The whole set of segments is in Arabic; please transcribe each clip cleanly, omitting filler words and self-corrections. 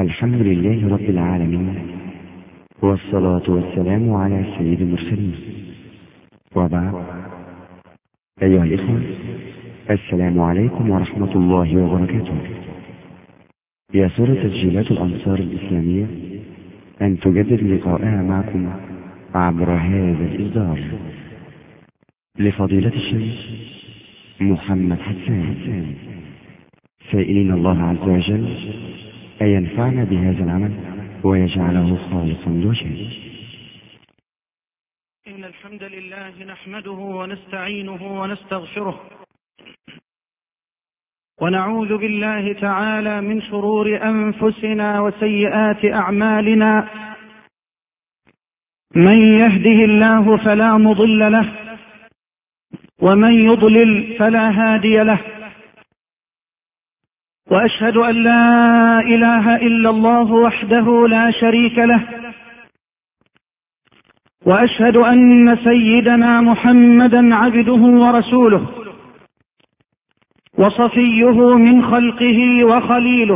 الحمد لله رب العالمين، والصلاة والسلام على سيد المرسلين، وبعد. أيها الإخوة، السلام عليكم ورحمة الله وبركاته. يسر تسجيلات الأنصار الإسلامية أن تجدد لقاءها معكم عبر هذا الإصدار لفضيلة الشيخ محمد حسان، سائلين الله عز وجل أن ينفعنا بهذا العمل ويجعله خالصا لوجهه. إن الحمد لله نحمده ونستعينه ونستغفره، ونعوذ بالله تعالى من شرور أنفسنا وسيئات أعمالنا. من يهده الله فلا مضل له، ومن يضلل فلا هادي له. وأشهد أن لا إله إلا الله وحده لا شريك له، وأشهد أن سيدنا محمدا عبده ورسوله، وصفيه من خلقه وخليله.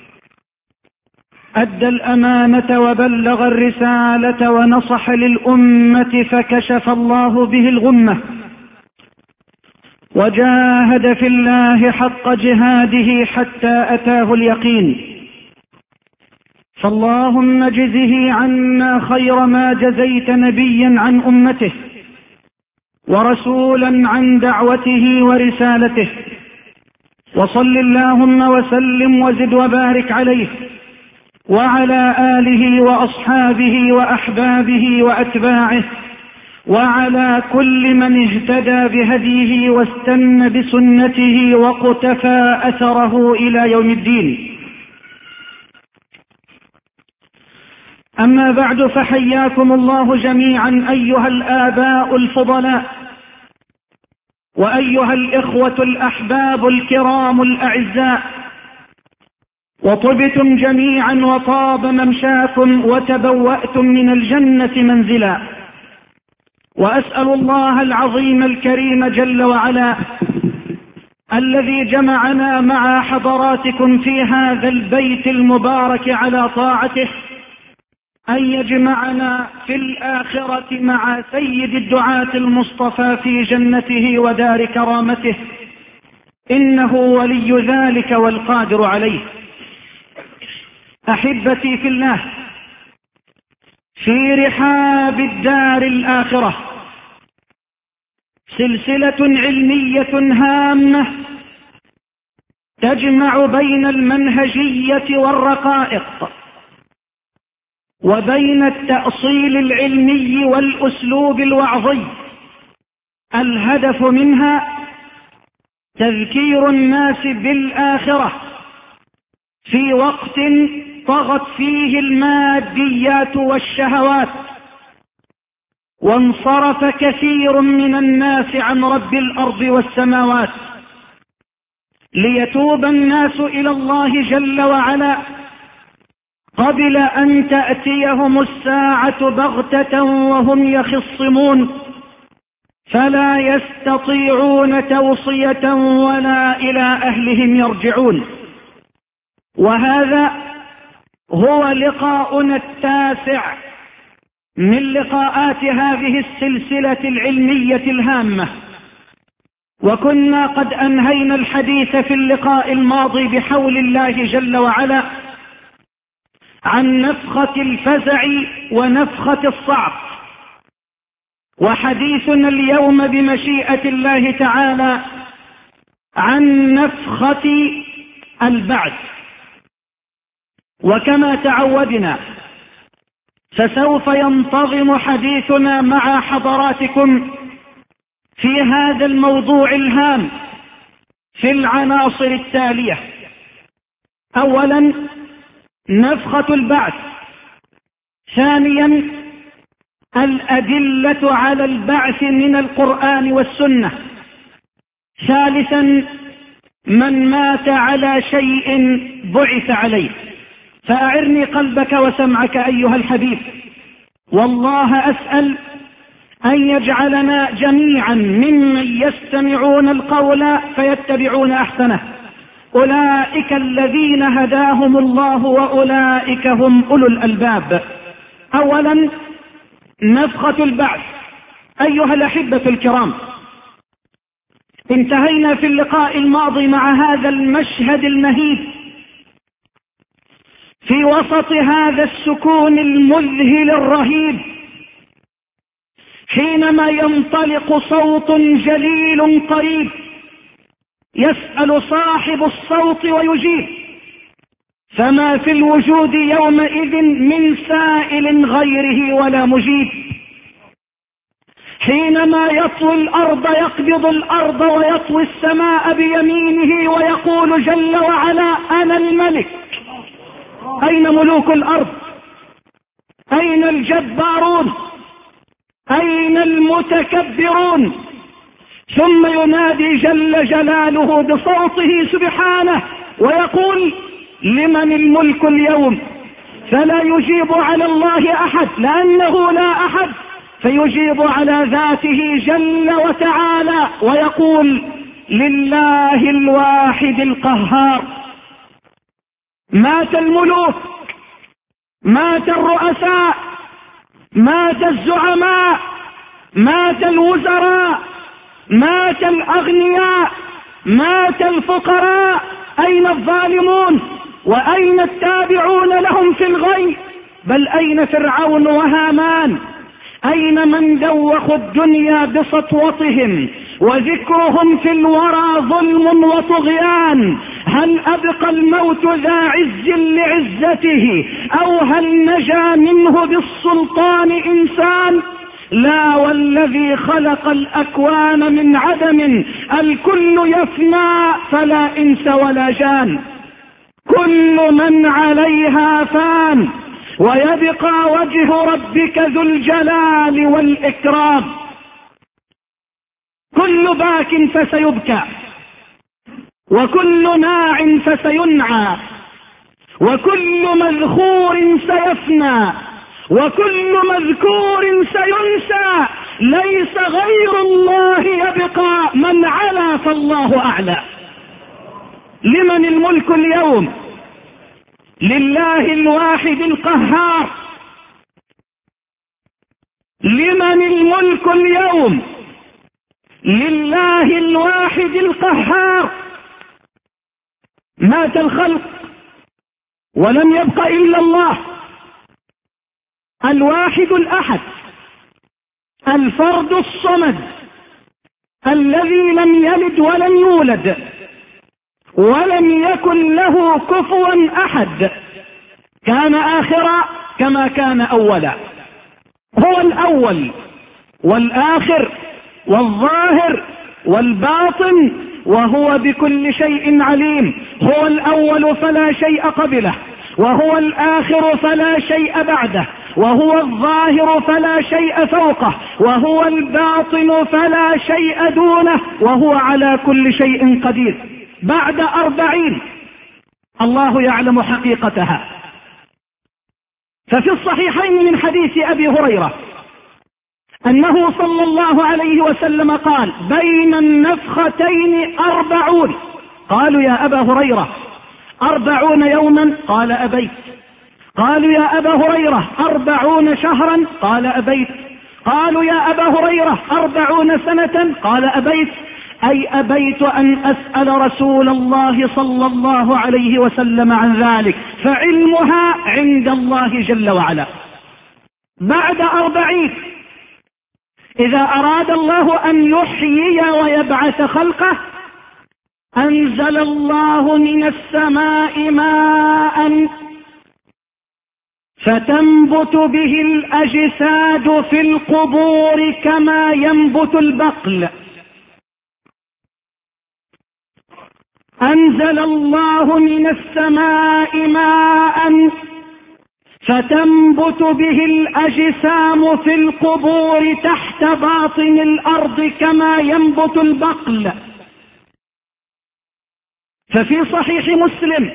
أدى الأمانة وبلغ الرسالة ونصح للأمة، فكشف الله به الغمة، وجاهد في الله حق جهاده حتى أتاه اليقين. فاللهم اجزه عنا خير ما جزيت نبيا عن أمته، ورسولا عن دعوته ورسالته. وصل اللهم وسلم وزد وبارك عليه وعلى آله وأصحابه وأحبابه وأتباعه، وعلى كل من اهتدى بهديه واستنى بسنته وقتفى أثره إلى يوم الدين. أما بعد، فحياكم الله جميعا أيها الآباء الفضلاء، وأيها الإخوة الأحباب الكرام الأعزاء، وطبتم جميعا وطاب ممشاكم وتبوأتم من الجنة منزلا. وأسأل الله العظيم الكريم جل وعلا الذي جمعنا مع حضراتكم في هذا البيت المبارك على طاعته أن يجمعنا في الآخرة مع سيد الدعاة المصطفى في جنته ودار كرامته، إنه ولي ذلك والقادر عليه. أحبتي في الله، في رحاب الدار الآخرة سلسلة علمية هامة تجمع بين المنهجية والرقائق، وبين التأصيل العلمي والأسلوب الوعظي. الهدف منها تذكير الناس بالآخرة في وقت طغت فيه الماديات والشهوات، وانصرف كثير من الناس عن رب الأرض والسماوات، ليتوب الناس إلى الله جل وعلا قبل أن تأتيهم الساعة بغتة وهم يخصمون، فلا يستطيعون توصية ولا إلى أهلهم يرجعون. وهذا هو لقاؤنا التاسع من لقاءات هذه السلسلة العلمية الهامة. وكنا قد أنهينا الحديث في اللقاء الماضي بحول الله جل وعلا عن نفخة الفزع ونفخة الصعق، وحديثنا اليوم بمشيئة الله تعالى عن نفخة البعث. وكما تعودنا فسوف ينتظم حديثنا مع حضراتكم في هذا الموضوع الهام في العناصر التالية. أولا، نفخة البعث. ثانيا، الأدلة على البعث من القرآن والسنة. ثالثا، من مات على شيء بعث عليه. فأعرني قلبك وسمعك أيها الحبيب، والله أسأل أن يجعلنا جميعا ممن يستمعون القول فيتبعون أحسنه، أولئك الذين هداهم الله وأولئك هم أولو الألباب. أولا نفخة البعث. أيها الأحبة الكرام، انتهينا في اللقاء الماضي مع هذا المشهد المهيب في وسط هذا السكون المذهل الرهيب، حينما ينطلق صوت جليل قريب يسأل صاحب الصوت ويجيب، فما في الوجود يومئذ من سائل غيره ولا مجيب. حينما يطوي الأرض يقبض الأرض ويطوي السماء بيمينه ويقول جل وعلا: أنا الملك. أين ملوك الأرض؟ أين الجبارون؟ أين المتكبرون؟ ثم ينادي جل جلاله بصوته سبحانه ويقول: لمن الملك اليوم؟ فلا يجيب على الله أحد لأنه لا أحد، فيجيب على ذاته جل وتعالى ويقول: لله الواحد القهار. مات الملوك، مات الرؤساء، مات الزعماء، مات الوزراء، مات الأغنياء، مات الفقراء. أين الظالمون؟ وأين التابعون لهم في الغي؟ بل أين فرعون وهامان؟ أين من دوخوا الدنيا بسطوتهم وذكرهم في الورى ظلم وطغيان؟ هل أبقى الموت ذا عز لعزته أو هل نجا منه بالسلطان إنسان؟ لا، والذي خلق الأكوان من عدم الكل يفنى فلا إنس ولا جان. كل من عليها فان ويبقى وجه ربك ذو الجلال والإكرام. كل باك فسيبكى، وكل ناع فسينعى، وكل مذخور سيفنى، وكل مذكور سينسى. ليس غير الله يبقى، من علا فالله أعلى. لمن الملك اليوم؟ لله الواحد القهار. لمن الملك اليوم؟ لله الواحد القهار. مات الخلق ولم يبق إلا الله، الواحد الأحد، الفرد الصمد، الذي لم يلد ولم يولد ولم يكن له كفوا أحد. كان آخرا كما كان أولا. هو الأول والآخر والظاهر والباطن، وهو بكل شيء عليم. هو الأول فلا شيء قبله، وهو الآخر فلا شيء بعده، وهو الظاهر فلا شيء فوقه، وهو الباطن فلا شيء دونه، وهو على كل شيء قدير. بعد 40 الله يعلم حقيقتها. ففي الصحيحين من حديث أبي هريرة أنه صلى الله عليه وسلم قال: بين النفختين 40. قالوا: يا أبا هريرة 40 يوما؟ قال: أبيت. قالوا: يا أبا هريرة 40 شهرا؟ قال: أبيت. قالوا: يا أبا هريرة 40 سنة؟ قال: أبيت. أي أبيت أن أسأل رسول الله صلى الله عليه وسلم عن ذلك، فعلمها عند الله جل وعلا. بعد 40 إذا أراد الله أن يحيي ويبعث خلقه أنزل الله من السماء ماء فتنبت به الأجساد في القبور كما ينبت البقل. أنزل الله من السماء ماء فتنبت به الأجسام في القبور تحت باطن الأرض كما ينبت البقل. ففي صحيح مسلم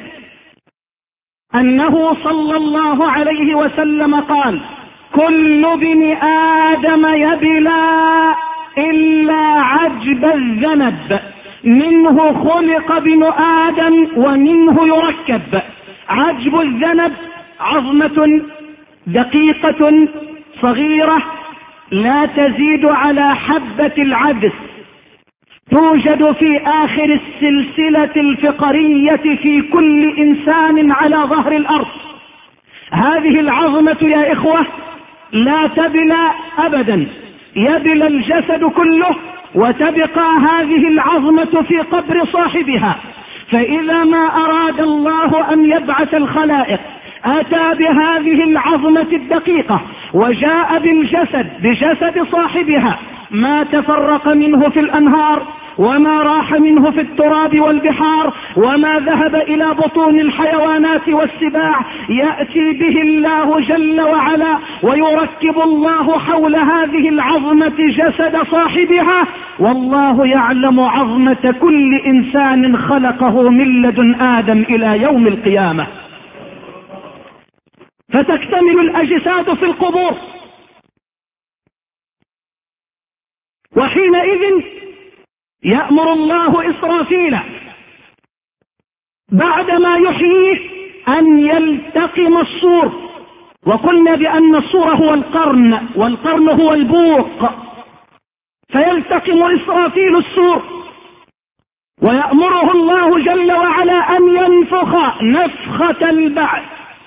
أنه صلى الله عليه وسلم قال: كل ابن آدم يبلى إلا عجب الذنب، منه خلق ابن آدم ومنه يركب. عجب الذنب عظمة دقيقة صغيرة لا تزيد على حبة العدس، توجد في آخر السلسلة الفقرية في كل إنسان على ظهر الأرض. هذه العظمة يا إخوة لا تبلى أبدا، يبلى الجسد كله وتبقى هذه العظمة في قبر صاحبها. فإذا ما أراد الله أن يبعث الخلائق أتى بهذه العظمة الدقيقة وجاء بجسد صاحبها، ما تفرق منه في الأنهار وما راح منه في التراب والبحار وما ذهب إلى بطون الحيوانات والسباع، يأتي به الله جل وعلا ويركب الله حول هذه العظمة جسد صاحبها. والله يعلم عظمة كل إنسان خلقه من لدن آدم إلى يوم القيامة. فتكتمل الأجساد في القبور، وحينئذ يأمر الله إسرافيل بعدما يحييه أن يلتقم الصور. وقلنا بأن الصور هو القرن، والقرن هو البوق. فيلتقم إسرافيل الصور ويأمره الله جل وعلا أن ينفخ نفخة البعث،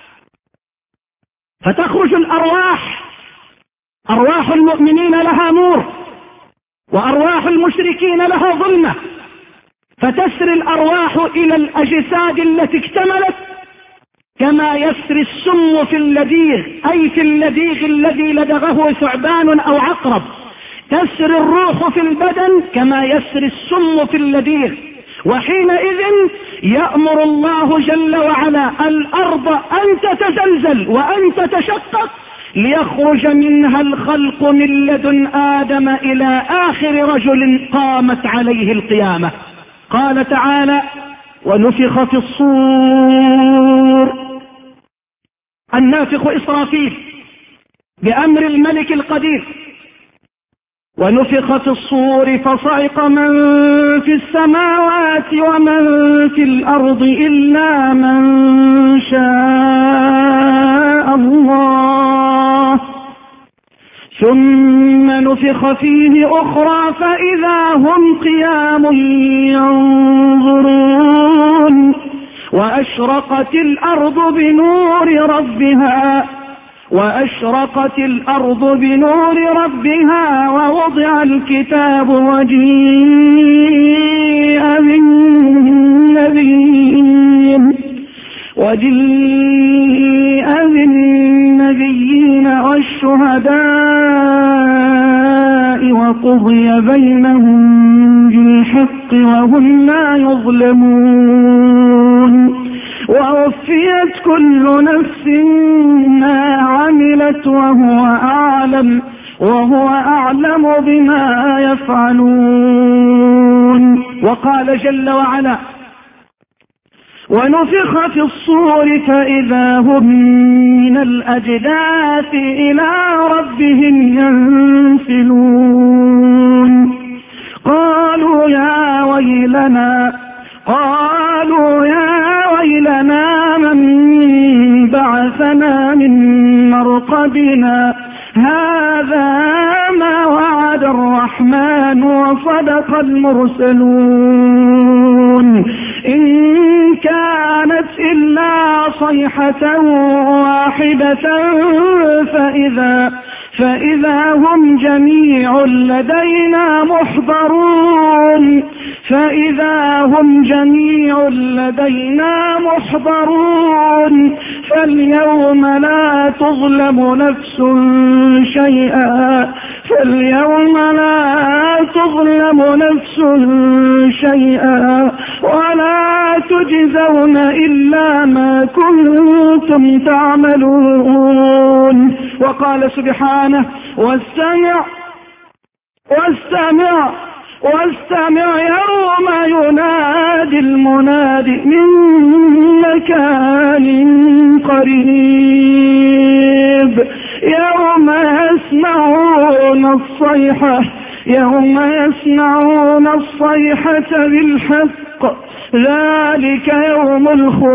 فتخرج الأرواح، أرواح المؤمنين لها نور وأرواح المشركين لها ظلمة، فتسري الأرواح إلى الأجساد التي اكتملت كما يسري السم في اللديغ، أي في اللديغ الذي لدغه ثعبان أو عقرب. تسري الروح في البدن كما يسري السم في اللديغ. وحينئذ يأمر الله جل وعلا الأرض أن تتزلزل وأن تتشقق ليخرج منها الخلق من لدن آدم إلى آخر رجل قامت عليه القيامة. قال تعالى: ونفخ في الصور. النافخ إسرافيل بأمر الملك القدير. ونفخ في الصور فصعق من في السماوات ومن في الأرض إلا من شاء الله، ثم نفخ فيه أخرى فإذا هم قيام ينظرون. وأشرقت الأرض بنور ربها ووضع الكتاب وجيء بالنبيين والشهداء وقضي بينهم بالحق وهم لا يظلمون. ووفيت كل نفس ما عملت وهو أعلم بما يفعلون. وقال جل وعلا: ونفخ في الصور فإذا هم من الأجداث إلى ربهم ينسلون. قالوا يا ويلنا من بعثنا من مرقدنا هذا ما وعد الرحمن وصدق المرسلون إن كانت إلا صيحة واحدة فإذا هم جميع لدينا محضرون فاليوم لا تظلم نفس شيئا ولا تجزون إلا ما كنتم تعملون. وقال سبحانه: واستمع يوم ينادي المناد من مكان قريب يوم يسمعون يوم يسمعون الصيحة بالحق ذلك يوم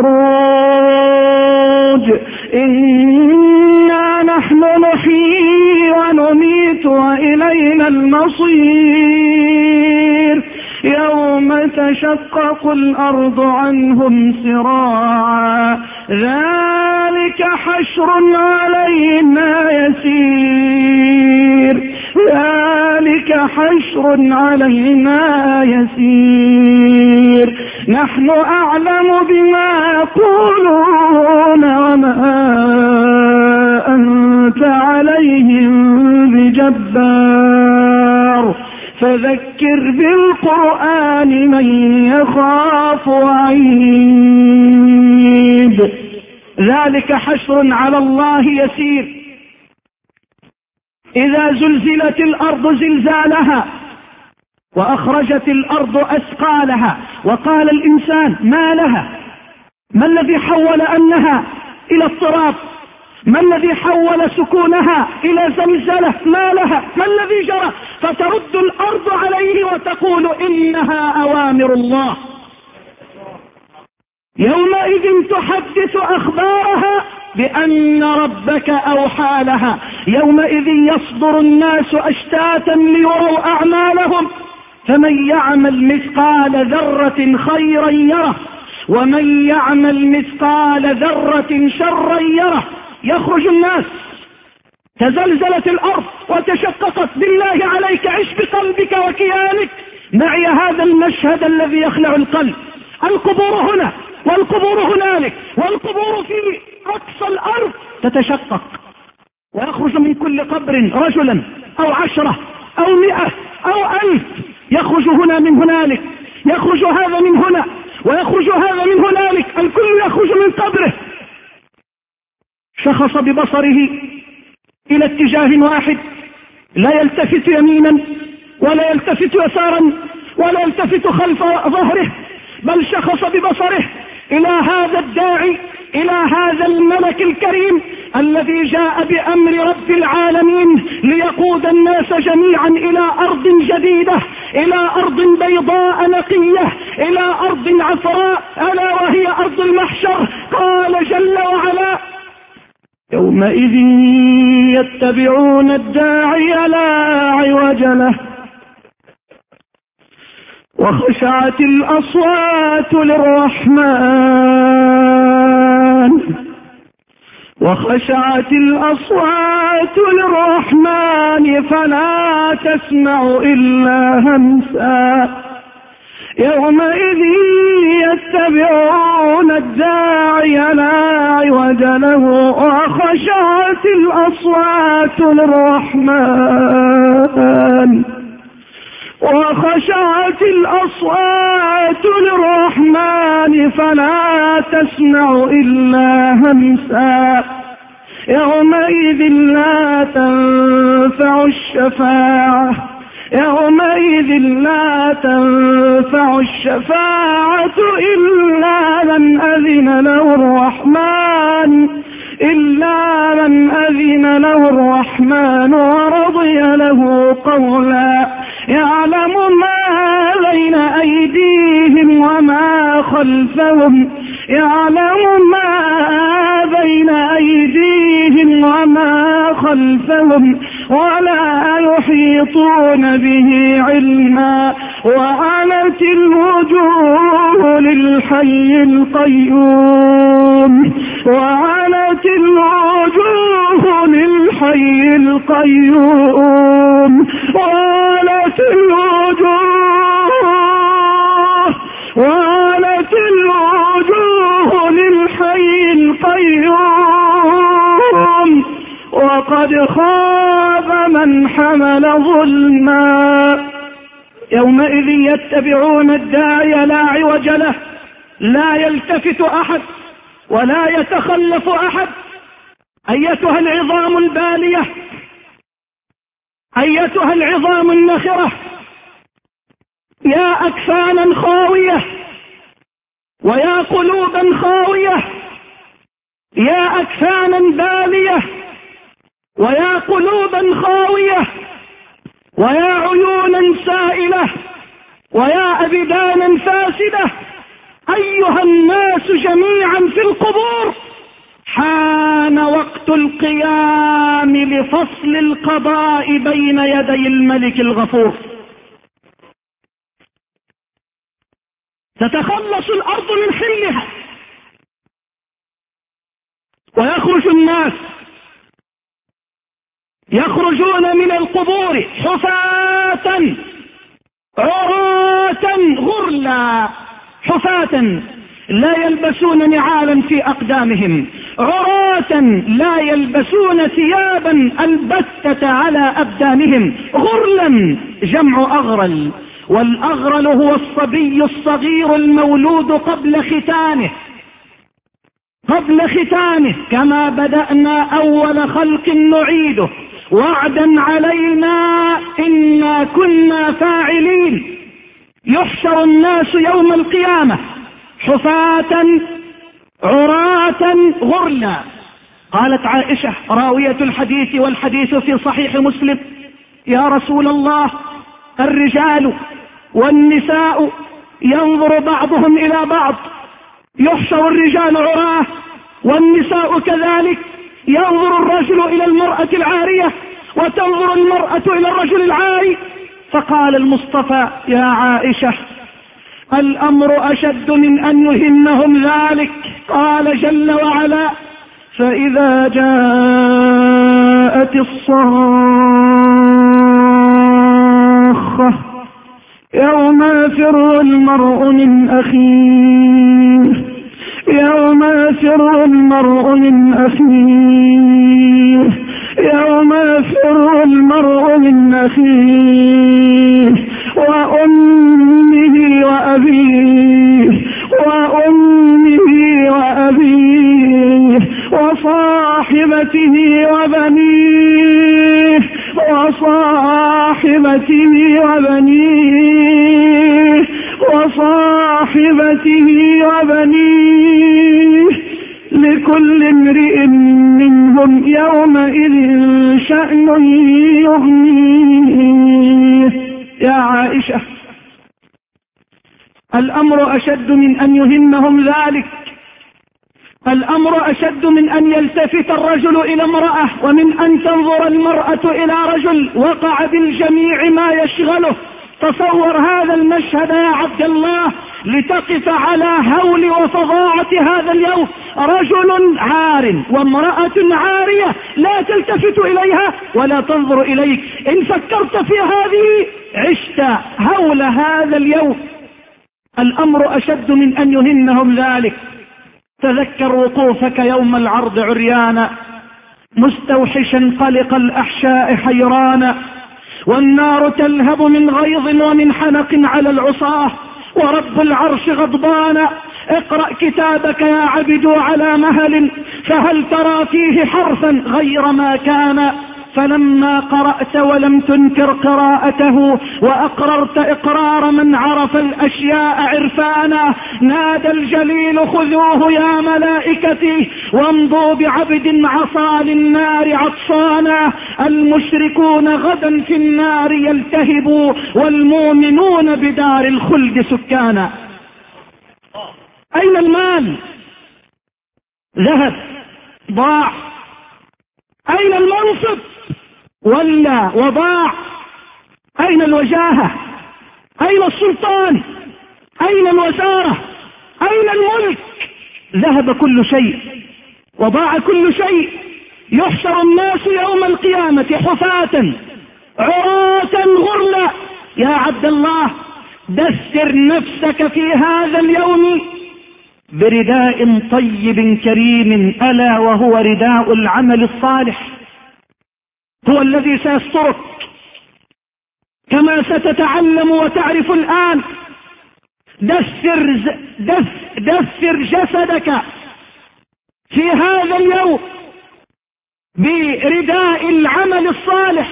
الخروج إنا نحن نحيي ونميت وإلينا المصير يوم تشقق الأرض عنهم سراعا ذلك حشر علينا يسير ذلك حشر علينا يسير نحن أعلم بما يقولون وما أنت عليهم بجبار فذكر بالقرآن من يخاف وعيد ذلك حشر على الله يسير إذا زلزلت الأرض زلزالها وأخرجت الأرض أثقالها وقال الإنسان ما لها ما الذي حول أنها إلى اضطراب ما الذي حول سكونها إلى زلزلة ما لها ما الذي جرى فترد الأرض عليه وتقول إنها أوامر الله يومئذ تحدث أخبارها بأن ربك أوحى لها يومئذ يصدر الناس أشتاتا ليروا أعمالهم فمن يعمل مثقال ذرة خيرا يره ومن يعمل مثقال ذرة شرا يره يخرج الناس تزلزلت الأرض وتشققت بالله عليك عش بقلبك وكيانك معي هذا المشهد الذي يخلع القلب القبور هنا والقبور هنالك والقبور في أقصى الأرض تتشقق ويخرج من كل قبر رجلا أو 10 أو 100 أو 1000 يخرج هنا من هنالك يخرج هذا من هنا ويخرج هذا من هنالك الكل يخرج من قبره شخص ببصره إلى اتجاه واحد لا يلتفت يمينا ولا يلتفت يسارا ولا يلتفت خلف ظهره بل شخص ببصره إلى هذا الداعي إلى هذا الملك الكريم الذي جاء بأمر رب العالمين ليقود الناس جميعا إلى أرض جديدة إلى أرض بيضاء نقية إلى أرض عفراء ألا وهي أرض المحشر قال جل وعلا يومئذ يتبعون الداعي لا عوج له وخشعت الأصوات للرحمن وخشعت الأصوات للرحمن فلا تسمع إلا همسا يومئذ يتبعون الداعي لا عوج له وخشعت الأصوات للرحمن وخشعت الأصوات للرحمن فلا تسمع إلا همسا يومئذ لا تنفع الشفاعة يومئذ إلا إلا من أذن له الرحمن ورضي له قولا يعلم ما بين أيديهم وما خلفهم ولا يحيطون به علما وعنت الوجوه للحي القيوم وقد خاب من حمل ظلما يومئذ يتبعون الداعي لا عوج له لا يلتفت أحد ولا يتخلف أحد أيتها العظام البالية أيتها العظام النخرة يا أكفانا خاوية ويا قلوبا خاوية يا أكفانا بالية ويا قلوبا خاوية ويا عيونا سائلة ويا أبدانا فاسدة أيها الناس جميعا في القبور، حان وقت القيام لفصل القضاء بين يدي الملك الغفور. تتخلص الأرض من حلها ويخرج الناس يخرجون من القبور حفاة عراة غرلا، حفاة لا يلبسون نعالا في أقدامهم، عراة لا يلبسون ثيابا البتة على أبدانهم، غرلا جمع أغرل، والأغرل هو الصبي الصغير المولود قبل ختانه كما بدأنا أول خلق نعيده وعدا علينا إنا كنا فاعلين. يحشر الناس يوم القيامة حفاة عراة غرلا. قالت عائشة راوية الحديث والحديث في صحيح مسلم: يا رسول الله، الرجال والنساء ينظر بعضهم إلى بعض، يحشر الرجال عراه والنساء كذلك، ينظر الرجل إلى المرأة العارية وتنظر المرأة إلى الرجل العاري. فقال المصطفى: يا عائشة، الأمر أشد من أن يهمهم ذلك. قال جل وعلا: فإذا جاءت الصاخة يوم يفر المرء من أخيه، يوم يفر المرء من أخيه، يوم يفر المرء من أخيه وأمه وأبيه، وأمه وأبيه وصاحبته وبنيه، وصاحبته وبنيه، وصاحبته وبنيه، لكل امرئ منهم يومئذ شأن يغنيه. يا عائشة، الأمر أشد من أن يهمهم ذلك، الأمر أشد من أن يلتفت الرجل إلى امرأة ومن أن تنظر المرأة إلى رجل وقع بالجميع ما يشغله. تصور هذا المشهد يا عبد الله لتقف على هول وفظاعة هذا اليوم، رجل عار وامرأة عارية لا تلتفت إليها ولا تنظر إليك. إن فكرت في هذه عشت هول هذا اليوم. الأمر أشد من أن يهمهم ذلك. تذكر وقوفك يوم العرض عريانا مستوحشا قلق الأحشاء حيرانا، والنار تلهب من غيظ ومن حنق على العصاة، ورب العرش غضبان. اقرأ كتابك يا عبد على مهل، فهل ترى فيه حرفا غير ما كان؟ فلما قرأت ولم تنكر قراءته وأقررت إقرار من عرف الأشياء عرفانا، نادى الجليل: خذوه يا ملائكتي وامضوا بعبد عصى للنار عطشانا. المشركون غدا في النار يلتهبوا، والمؤمنون بدار الخلد سكانا. أين المال؟ ذهب، ضاع. أين المنصب؟ ولا وضاع. أين الوجاهة؟ أين السلطان؟ أين الوزارة؟ أين الملك؟ ذهب كل شيء وضاع كل شيء. يحشر الناس يوم القيامة حفاة عراة غرلا. يا عبد الله، دثر نفسك في هذا اليوم برداء طيب كريم، ألا وهو رداء العمل الصالح، هو الذي سيسترك كما ستتعلم وتعرف الآن. دثر جسدك في هذا اليوم برداء العمل الصالح،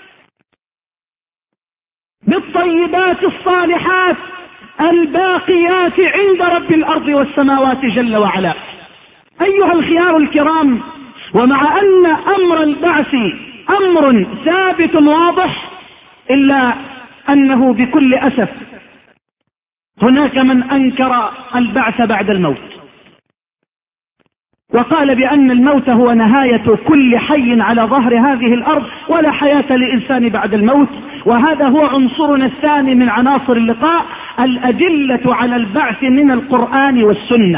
بالطيبات الصالحات الباقيات عند رب الأرض والسماوات جل وعلا. أيها الخيار الكرام، ومع أن أمر البعث أمر ثابت واضح، إلا أنه بكل أسف هناك من أنكر البعث بعد الموت، وقال بأن الموت هو نهاية كل حي على ظهر هذه الأرض، ولا حياة لإنسان بعد الموت. وهذا هو عنصرنا الثاني من عناصر اللقاء، الأدلة على البعث من القرآن والسنة.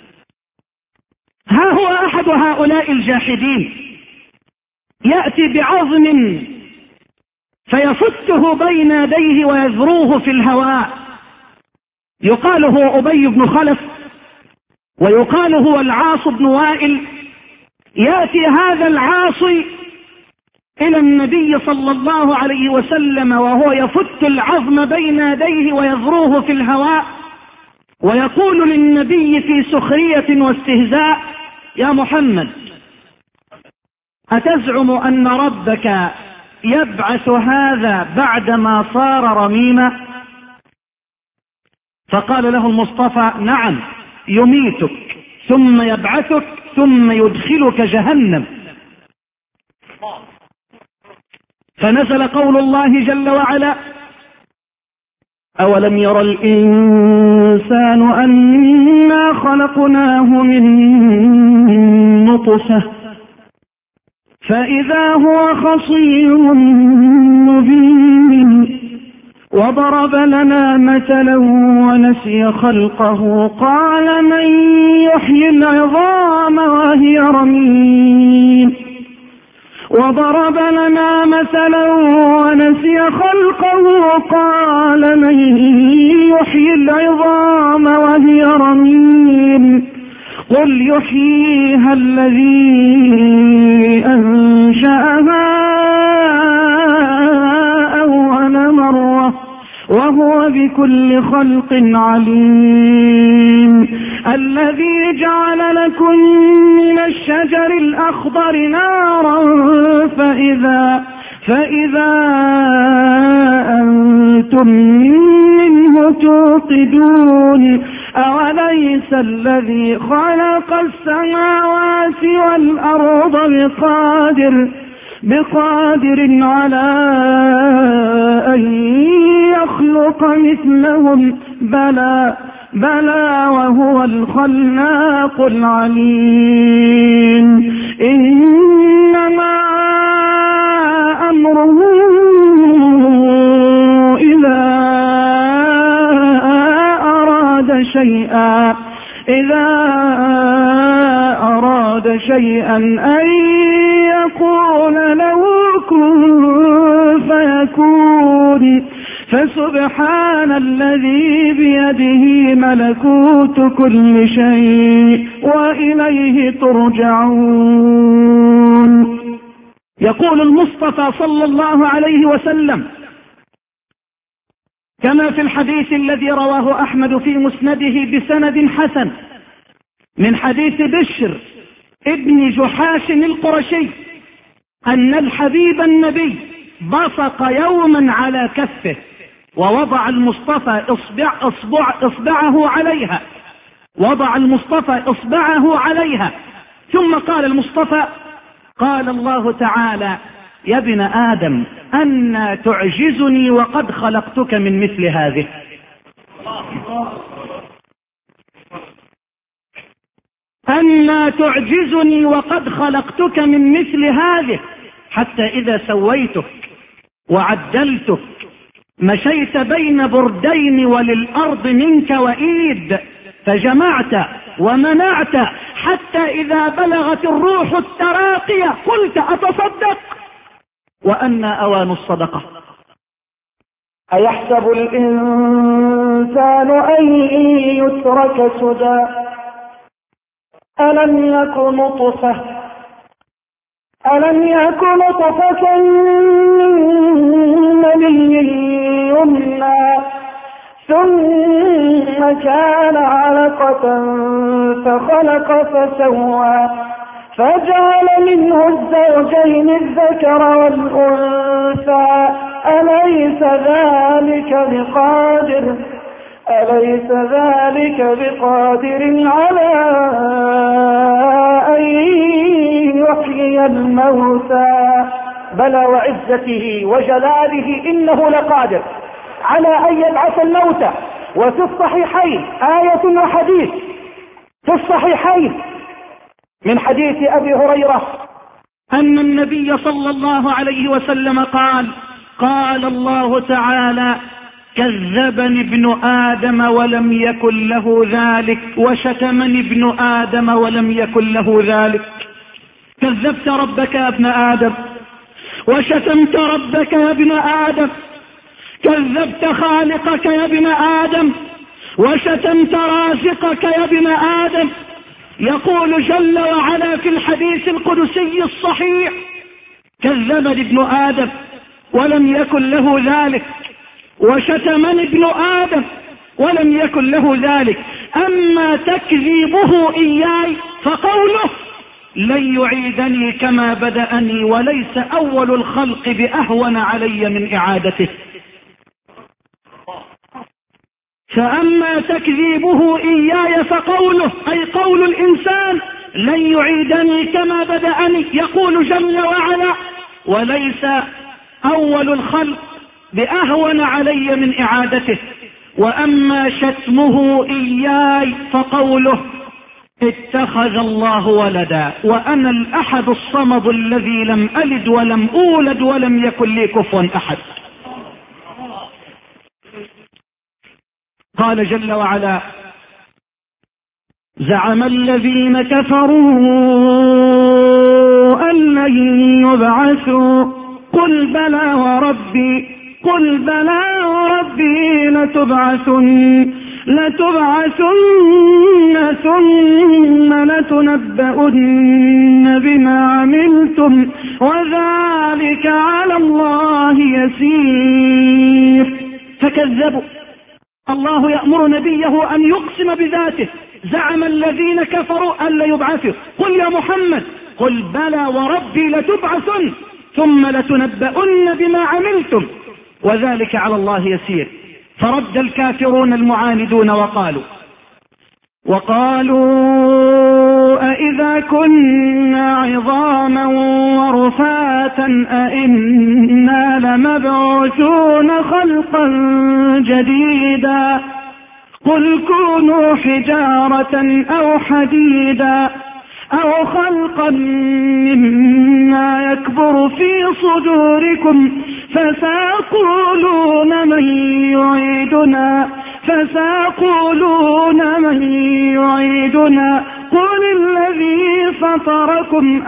ها هو أحد هؤلاء الجاحدين يأتي بعظم فيفته بين يديه ويذروه في الهواء، يقال هو أبي بن خلف، ويقال هو العاص بن وائل. يأتي هذا العاصي إلى النبي صلى الله عليه وسلم وهو يفت العظم بين يديه ويذروه في الهواء، ويقول للنبي في سخرية واستهزاء: يا محمد، أتزعم أن ربك يبعث هذا بعدما صار رميما؟ فقال له المصطفى: نعم، يميتك ثم يبعثك ثم يدخلك جهنم. فنزل قول الله جل وعلا: أولم ير الإنسان أنا خلقناه من نطفة فإذا هو خصيم مبين وضرب لنا مثلا ونسي خلقه قال من يحيي العظام وهي رميم وضرب لنا مثلا ونسي خلقه قال من يحيي العظام وهي رميم قل يحييها الذي أنشأها أول مرة وهو بكل خلق عليم الذي جعل لكم من الشجر الأخضر نارا فإذا أنتم منه توقدون أوليس الذي خلق السماوات والأرض بقادر على أن يخلق مثلهم بلى وهو الخلاق العليم إنما أمره إذا أراد شيئا أن يقول له كن فيكون فسبحان الذي بيده ملكوت كل شيء وإليه ترجعون. يقول المصطفى صلى الله عليه وسلم كما في الحديث الذي رواه أحمد في مسنده بسند حسن من حديث بشر ابن جحاش القرشي أن الحبيب النبي بصق يوما على كفه ووضع المصطفى إصبعه عليها ثم قال المصطفى: قال الله تعالى: يا ابن آدم أنى تعجزني وقد خلقتك من مثل هذه. أنى تعجزني وقد خلقتك من مثل هذه، حتى إذا سويتك وعدلتك مشيت بين بردين وللأرض منك وإيد، فجمعت ومنعت حتى إذا بلغت الروح التراقية قلت أتصدق، وأنى أوان الصدقة. أيحسب الإنسان أن يترك سدى ألم يكن نطفة من مني يمنى ثم كان علقة فخلق فسوى فجعل منه الزوجين الذكر والأنثى أليس ذلك بقادر على أن يحيي الموتى بلى وعزته وجلاله إنه لقادر على أن يبعث الموتى. وفي الصحيحين آية وحديث، في الصحيحين من حديث أبي هريرة أن النبي صلى الله عليه وسلم قال الله تعالى: كذبني ابن آدم ولم يكن له ذلك، وشتمني ابن آدم ولم يكن له ذلك. كذبت ربك يا ابن آدم، وشتمت ربك يا ابن آدم، كذبت خالقك يا ابن آدم، وشتمت رازقك يا ابن آدم. يقول جل وعلا في الحديث القدسي الصحيح: كذبني ابن آدم ولم يكن له ذلك، وشتمني ابن آدم ولم يكن له ذلك. أما تكذيبه إياي فقوله: لن يعيدني كما بدأني، وليس أول الخلق بأهون علي من إعادته. فأما تكذيبه إياي فقوله، أي قول الإنسان: لن يعيدني كما بدأني، يقول جل وعلا: وليس أول الخلق بأهون علي من إعادته. وأما شتمه إياي فقوله: اتخذ الله ولدا، وأنا الأحد الصمد الذي لم ألد ولم أولد ولم يكن لي كفوا أحد. قال جل وعلا: زعم الذين كفروا أن لن يبعثوا، قل بلى وربي لتبعثن ثم لتنبؤن بما عملتم وذلك على الله يسير. فكذبوا. الله يأمر نبيه أن يقسم بذاته: زعم الذين كفروا أن لا يبعثوا. قل يا محمد: قل بلى وربي لتبعثن ثم لتنبؤن بما عملتم وذلك على الله يسير. فرد الكافرون المعاندون وقالوا أئذا كنا عظاما ورفاتا أئنا لمبعوثون خلقا جديدا. قل كونوا حجارة أو حديدا أو خلقا مما يكبر في صدوركم فسيقولون من يعيدنا قل الذي فطركم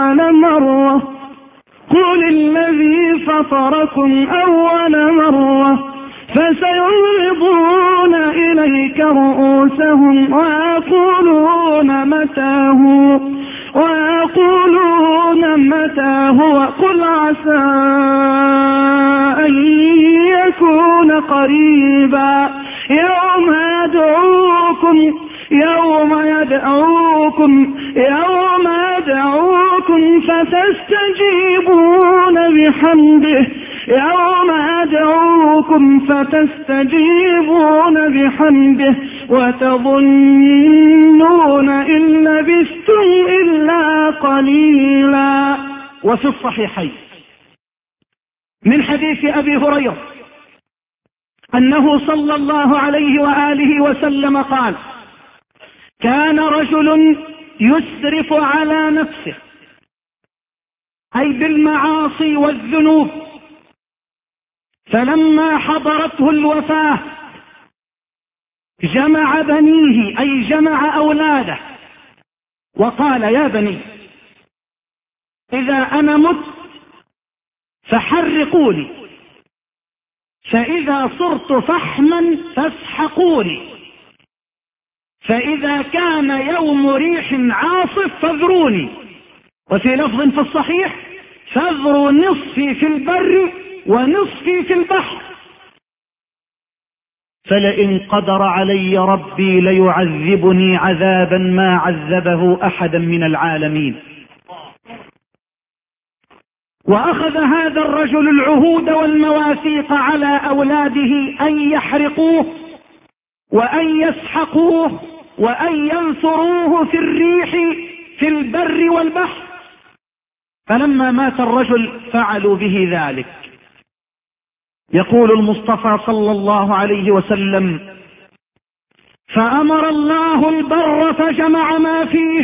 أول مرة فسينغضون إليك رؤوسهم ويقولون متى هو قل عسى أن يكون قريبا. يوم يدعوكم فتستجيبون بحمده وتظنون إن لبثتم إلا قليلا. وفي الصحيحين من حديث أبي هريرة أنه صلى الله عليه وآله وسلم قال: كان رجل يسرف على نفسه، أي بالمعاصي والذنوب، فلما حضرته الوفاة جمع بنيه، أي جمع أولاده، وقال: يا بني، إذا أنا مت فحرقوني، فإذا صرت فحما فاسحقوني، فإذا كان يوم ريح عاصف فاذروني. وفي لفظ في الصحيح: فاذروا نصفي في البر ونصفي في البحر، فلئن قدر علي ربي ليعذبني عذابا ما عذبه أحدا من العالمين. وأخذ هذا الرجل العهود والمواثيق على أولاده أن يحرقوه وأن يسحقوه وأن ينثروه في الريح في البر والبحر، فلما مات الرجل فعلوا به ذلك. يقول المصطفى صلى الله عليه وسلم: فأمر الله البر فجمع ما فيه،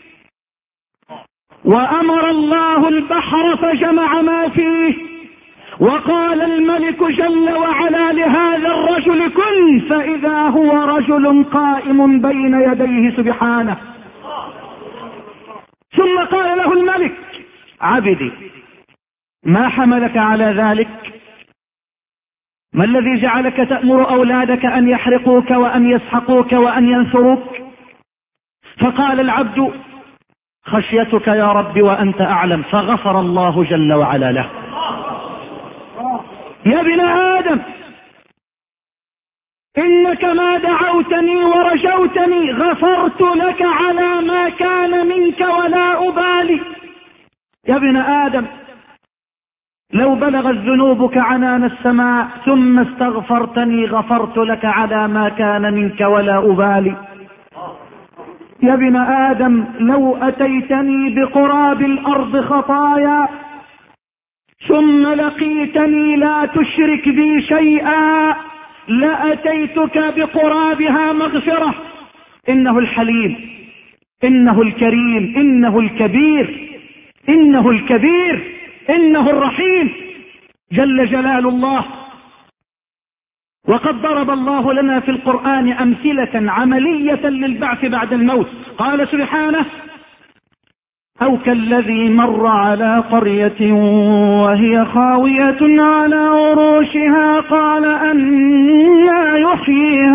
وأمر الله البحر فجمع ما فيه، وقال الملك جل وعلا لهذا الرجل: كن، فإذا هو رجل قائم بين يديه سبحانه. ثم قال له الملك: عبدي، ما حملك على ذلك؟ ما الذي جعلك تأمر أولادك أن يحرقوك وأن يسحقوك وأن ينثروك؟ فقال العبد: خشيتك يا رب وأنت أعلم. فغفر الله جل وعلا له. يا ابن آدم، إنك ما دعوتني ورجوتني غفرت لك على ما كان منك ولا أبالي. يا ابن آدم، لو بلغت ذنوبك عنان السماء ثم استغفرتني غفرت لك على ما كان منك ولا أبالي. يا ابن آدم، لو أتيتني بقراب الأرض خطايا ثم لقيتني لا تشرك بي شيئا لأتيتك بقرابها مغفرة. إنه الحليم، إنه الكريم، إنه الكبير، إنه الكبير، إنه الرحيم جل جلال الله. وقد ضرب الله لنا في القرآن أمثلة عملية للبعث بعد الموت. قال سبحانه: أو كالذي مر على قرية وهي خاوية على عروشها قال أنى يحيي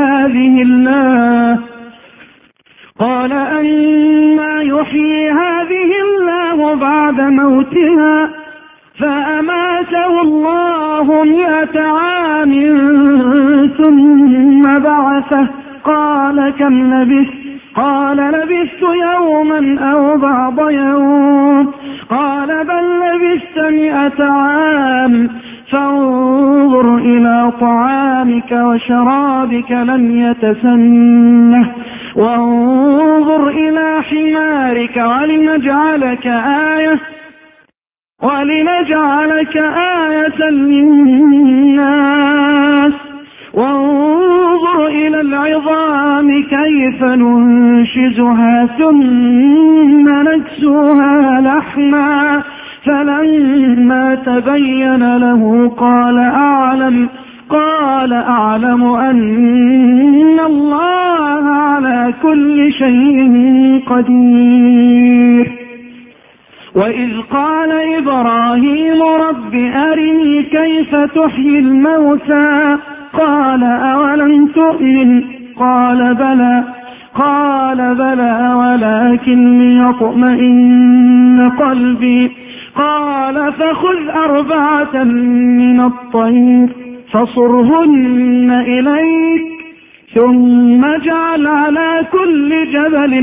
هذه الله بعد موتها فأماته الله 100 عام ثم بعثه قال كم لبثت؟ قال لبثت يوما أو بعض يوم. قال بل لبثت 100 عام فانظر إلى طعامك وشرابك لم يتسنه وانظر إلى حمارك ولنجعلك آية للناس وانظر إلى العظام كيف ننشزها ثم نكسوها لحما فلما تبين له قال أعلم أن الله على كل شيء قدير. وإذ قال إبراهيم رب أرني كيف تحيي الموتى قال أولم تؤمن قال بلى ولكن ليطمئن قلبي قال فخذ 4 من الطير فصرهن إليك ثم اجعل على كل جبل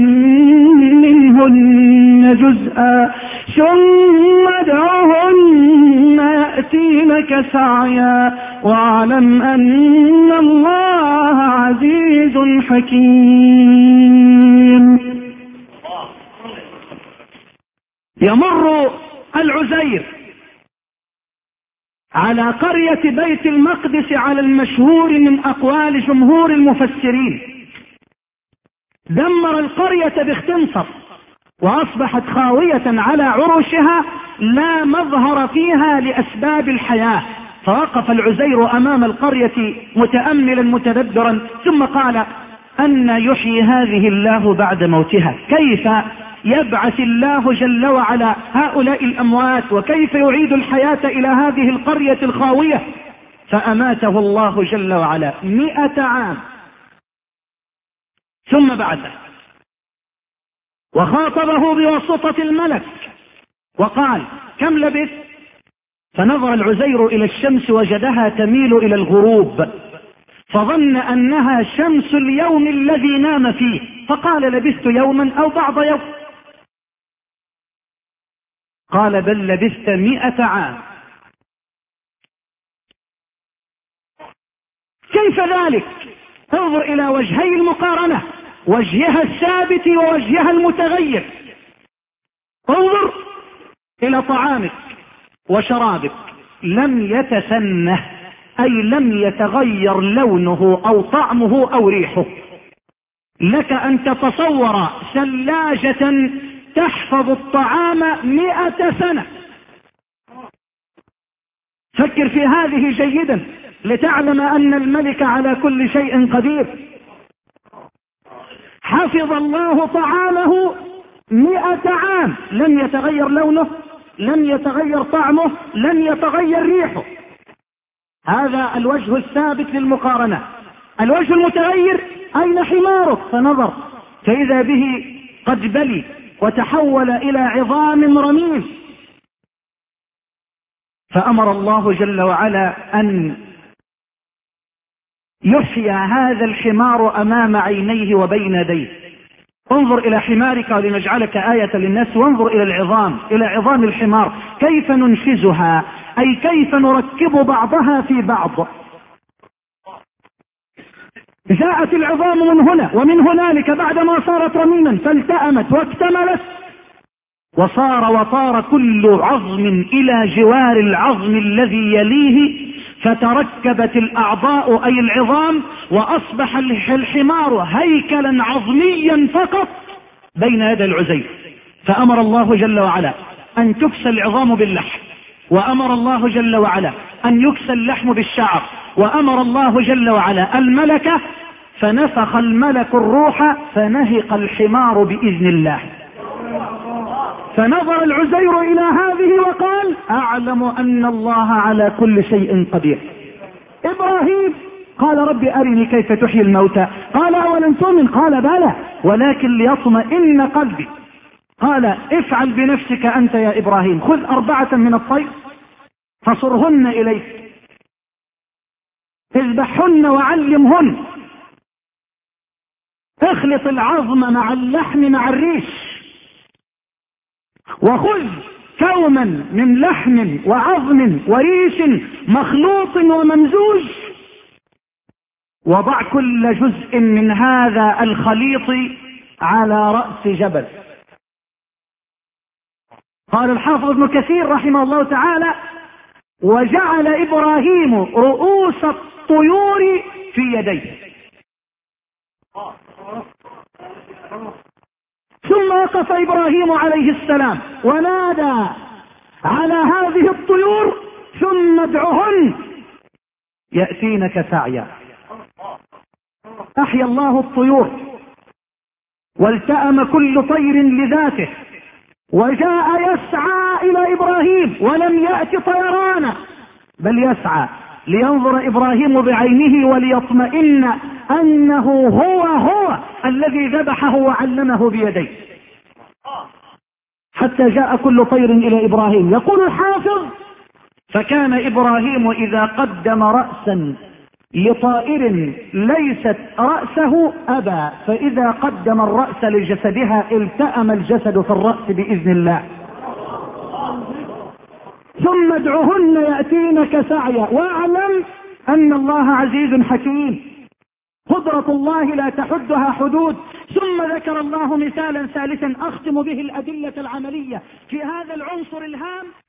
منهن جزءا ثم ادعهن يأتينك سعيا واعلم أن الله عزيز حكيم. يمر العزير على قرية بيت المقدس على المشهور من أقوال جمهور المفسرين. دمر القرية باختنصر وأصبحت خاوية على عروشها لا مظهر فيها لأسباب الحياة. فوقف العزير أمام القرية متأملا متدبرا ثم قال أن يحيي هذه الله بعد موتها؟ كيف يبعث الله جل وعلا هؤلاء الأموات وكيف يعيد الحياة إلى هذه القرية الخاوية؟ فأماته الله جل وعلا 100 عام ثم بعثه وخاطبه بواسطة الملك وقال كم لبثت؟ فنظر العزير إلى الشمس وجدها تميل إلى الغروب فظن أنها شمس اليوم الذي نام فيه فقال لبثت يوما أو بعض يوم. قال بل لبثت 100 عام. كيف ذلك؟ انظر إلى وجهي المقارنة، وجهها الثابت ووجهها المتغير. انظر إلى طعامك وشرابك لم يتسنه، أي لم يتغير لونه أو طعمه أو ريحه. لك أن تتصور ثلاجة تحفظ الطعام 100 سنة. فكر في هذه جيدا لتعلم أن الملك على كل شيء قدير. حفظ الله طعامه 100 عام، لم يتغير لونه، لم يتغير طعمه، لم يتغير ريحه. هذا الوجه الثابت للمقارنة. الوجه المتغير: أين حمارك؟ فنظر فإذا به قد بلي وتحول إلى عظام رميم. فأمر الله جل وعلا أن يحيى هذا الحمار أمام عينيه وبين يديه. انظر إلى حمارك ولنجعلك آية للناس، وانظر إلى العظام، إلى عظام الحمار كيف ننشزها، أي كيف نركب بعضها في بعض. جاءت العظام من هنا ومن هنالك بعدما صارت رميما فالتأمت واكتملت، وطار كل عظم إلى جوار العظم الذي يليه، فتركبت الأعضاء أي العظام، وأصبح الحمار هيكلا عظميا فقط بين يدي العزيز. فأمر الله جل وعلا أن تكسى العظام باللحم، وأمر الله جل وعلا أن يكسى اللحم بالشعر، وأمر الله جل وعلا الملكة، فنفخ الملك الروح فنهق الحمار بإذن الله. فنظر العزير إلى هذه وقال: أعلم أن الله على كل شيء قدير. إبراهيم قال: رب أرني كيف تحيي الموتى. قال: أولم تؤمن؟ قال: بلى ولكن ليطمئن قلبي. قال: افعل بنفسك أنت يا إبراهيم، خذ 4 من الطير فصرهن إليك، اذبحهن وعلمهن، اخلط العظم مع اللحم مع الريش، وخذ كوما من لحم وعظم وريش مخلوط وممزوج، وضع كل جزء من هذا الخليط على رأس جبل. قال الحافظ ابن كثير رحمه الله تعالى: وجعل إبراهيم رؤوس الطيور في يديه، ثم وقف إبراهيم عليه السلام ونادى على هذه الطيور: ثم ادعهن يأتينك سعيا. أحيا الله الطيور والتأم كل طير لذاته، وجاء يسعى إلى إبراهيم ولم يأت طيرانا، بل يسعى لينظر إبراهيم بعينه وليطمئن أنه هو الذي ذبحه وعلمه بيديه، حتى جاء كل طير إلى إبراهيم. يقول الحافظ: فكان إبراهيم إذا قدم رأسا لطائر ليست رأسه أبى، فإذا قدم الرأس لجسدها التأم الجسد في الرأس بإذن الله. ثم ادعهن يأتينك سعيا، واعلم أن الله عزيز حكيم، قدرة الله لا تحدها حدود. ثم ذكر الله مثالا ثالثا أختم به الأدلة العملية في هذا العنصر الهام.